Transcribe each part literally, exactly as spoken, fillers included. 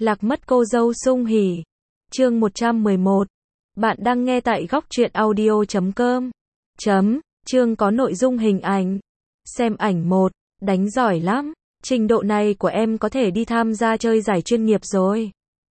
Lạc mất cô dâu sung hỉ. Chương một trăm mười một. Bạn đang nghe tại góc truyện audio chấm com. Chấm, chương có nội dung hình ảnh. Xem ảnh một, đánh giỏi lắm. Trình độ này của em có thể đi tham gia chơi giải chuyên nghiệp rồi.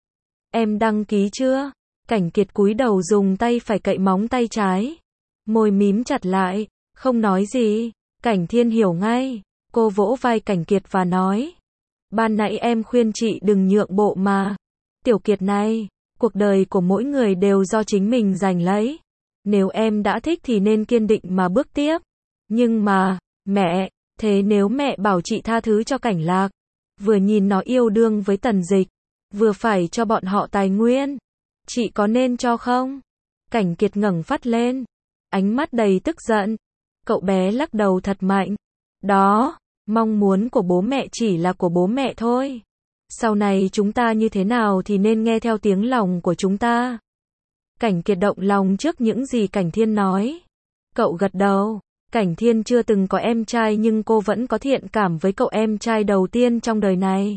Em đăng ký chưa? Cảnh Kiệt cúi đầu dùng tay phải cậy móng tay trái. Môi mím chặt lại, không nói gì. Cảnh Thiên hiểu ngay. Cô vỗ vai Cảnh Kiệt và nói. Ban nãy em khuyên chị đừng nhượng bộ mà. Tiểu Kiệt này, cuộc đời của mỗi người đều do chính mình giành lấy. Nếu em đã thích thì nên kiên định mà bước tiếp. Nhưng mà, mẹ, thế nếu mẹ bảo chị tha thứ cho Cảnh Lạc, vừa nhìn nó yêu đương với Tần Dịch, vừa phải cho bọn họ tài nguyên, chị có nên cho không? Cảnh Kiệt ngẩng phát lên, ánh mắt đầy tức giận. Cậu bé lắc đầu thật mạnh. Đó, mong muốn của bố mẹ chỉ là của bố mẹ thôi. Sau này chúng ta như thế nào thì nên nghe theo tiếng lòng của chúng ta. Cảnh Kiệt động lòng trước những gì Cảnh Thiên nói. Cậu gật đầu. Cảnh Thiên chưa từng có em trai nhưng cô vẫn có thiện cảm với cậu em trai đầu tiên trong đời này.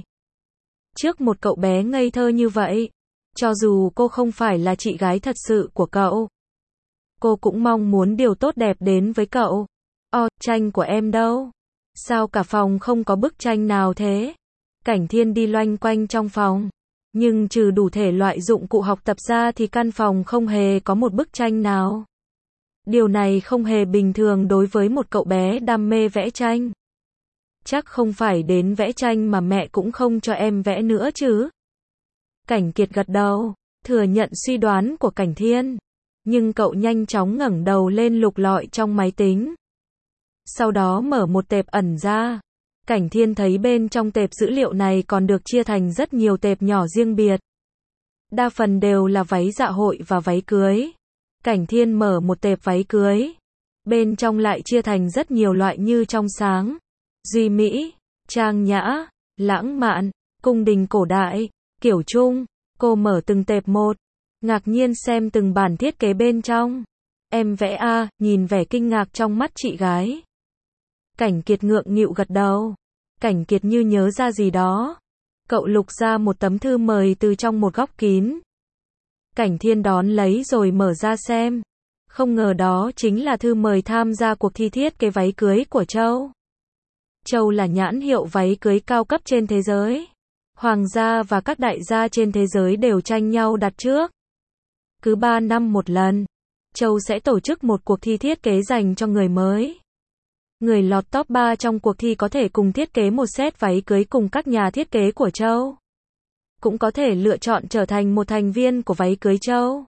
Trước một cậu bé ngây thơ như vậy, cho dù cô không phải là chị gái thật sự của cậu, cô cũng mong muốn điều tốt đẹp đến với cậu. Ồ, tranh của em đâu? Sao cả phòng không có bức tranh nào thế? Cảnh Thiên đi loanh quanh trong phòng, nhưng trừ đủ thể loại dụng cụ học tập ra thì căn phòng không hề có một bức tranh nào. Điều này không hề bình thường đối với một cậu bé đam mê vẽ tranh. Chắc không phải đến vẽ tranh mà mẹ cũng không cho em vẽ nữa chứ? Cảnh Kiệt gật đầu, thừa nhận suy đoán của Cảnh Thiên. Nhưng cậu nhanh chóng ngẩng đầu lên lục lọi trong máy tính. Sau đó mở một tệp ẩn ra. Cảnh Thiên thấy bên trong tệp dữ liệu này còn được chia thành rất nhiều tệp nhỏ riêng biệt. Đa phần đều là váy dạ hội và váy cưới. Cảnh Thiên mở một tệp váy cưới. Bên trong lại chia thành rất nhiều loại như trong sáng, duy mỹ, trang nhã, lãng mạn, cung đình cổ đại, kiểu Trung. Cô mở từng tệp một, ngạc nhiên xem từng bản thiết kế bên trong. Em vẽ a, nhìn vẻ kinh ngạc trong mắt chị gái. Cảnh Kiệt ngượng nghịu gật đầu. Cảnh Kiệt như nhớ ra gì đó. Cậu lục ra một tấm thư mời từ trong một góc kín. Cảnh Thiên đón lấy rồi mở ra xem. Không ngờ đó chính là thư mời tham gia cuộc thi thiết kế váy cưới của Châu. Châu là nhãn hiệu váy cưới cao cấp trên thế giới. Hoàng gia và các đại gia trên thế giới đều tranh nhau đặt trước. Cứ ba năm một lần, Châu sẽ tổ chức một cuộc thi thiết kế dành cho người mới. Người lọt top ba trong cuộc thi có thể cùng thiết kế một set váy cưới cùng các nhà thiết kế của Châu. Cũng có thể lựa chọn trở thành một thành viên của váy cưới Châu.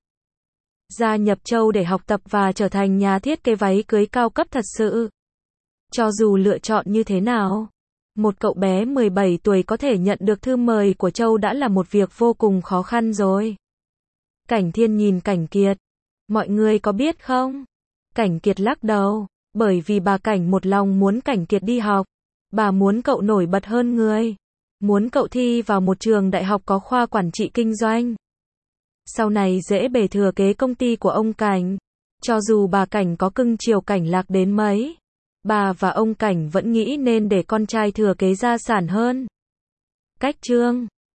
Gia nhập Châu để học tập và trở thành nhà thiết kế váy cưới cao cấp thật sự. Cho dù lựa chọn như thế nào, một cậu bé mười bảy tuổi có thể nhận được thư mời của Châu đã là một việc vô cùng khó khăn rồi. Cảnh Thiên nhìn Cảnh Kiệt. Mọi người có biết không? Cảnh Kiệt lắc đầu. Bởi vì bà Cảnh một lòng muốn Cảnh Kiệt đi học. Bà muốn cậu nổi bật hơn người. Muốn cậu thi vào một trường đại học có khoa quản trị kinh doanh. Sau này dễ bề thừa kế công ty của ông Cảnh. Cho dù bà Cảnh có cưng chiều Cảnh Lạc đến mấy, bà và ông Cảnh vẫn nghĩ nên để con trai thừa kế gia sản hơn. Cách chương